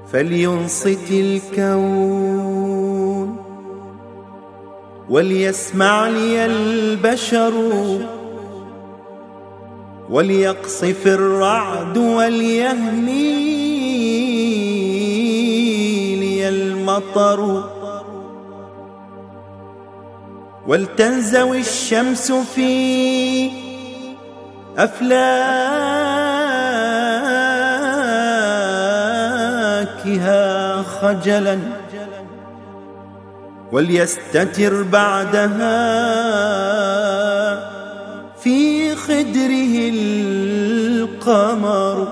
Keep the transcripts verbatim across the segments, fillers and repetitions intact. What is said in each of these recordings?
فلينصت الكون وليسمع لي البشر، وليقصف الرعد وليهني لي المطر، ولتنزوي الشمس في أفلاكها خجلا، وليستتر بعدها في خدره القمر،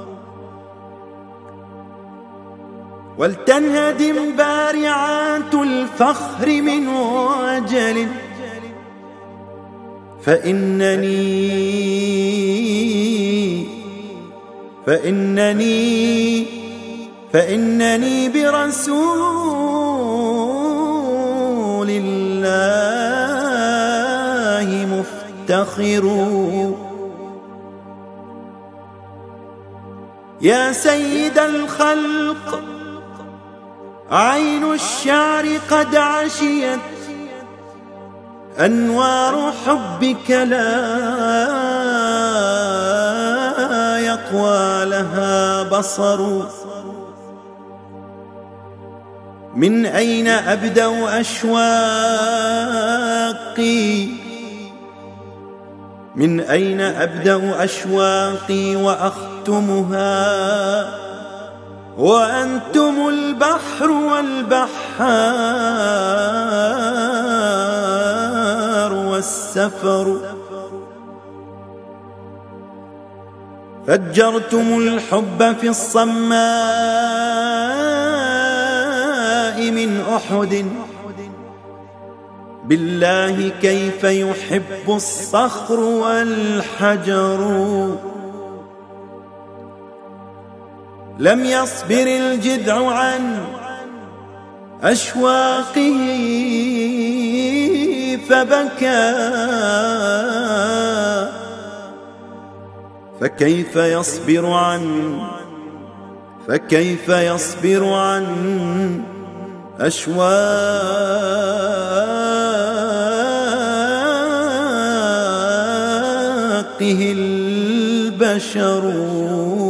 ولتنهدم بارعات الفخر من وجل، فإنني فإنني فإنني برسول الله مفتخر. يا سيد الخلق عين الشعر قد عشيت، أنوار حبك لا يقوى لها بصر. من أين أبدأ أشواقي من أين أبدأ أشواقي وأختمها وأنتم البحر والبحار والسفر. فجرتم الحب في الصماء من أحد، بالله كيف يحب الصخر والحجر. لم يصبر الجذع عن أشواقه فبكى، فكيف يصبر عن فكيف يصبر عن أشواقه البشر.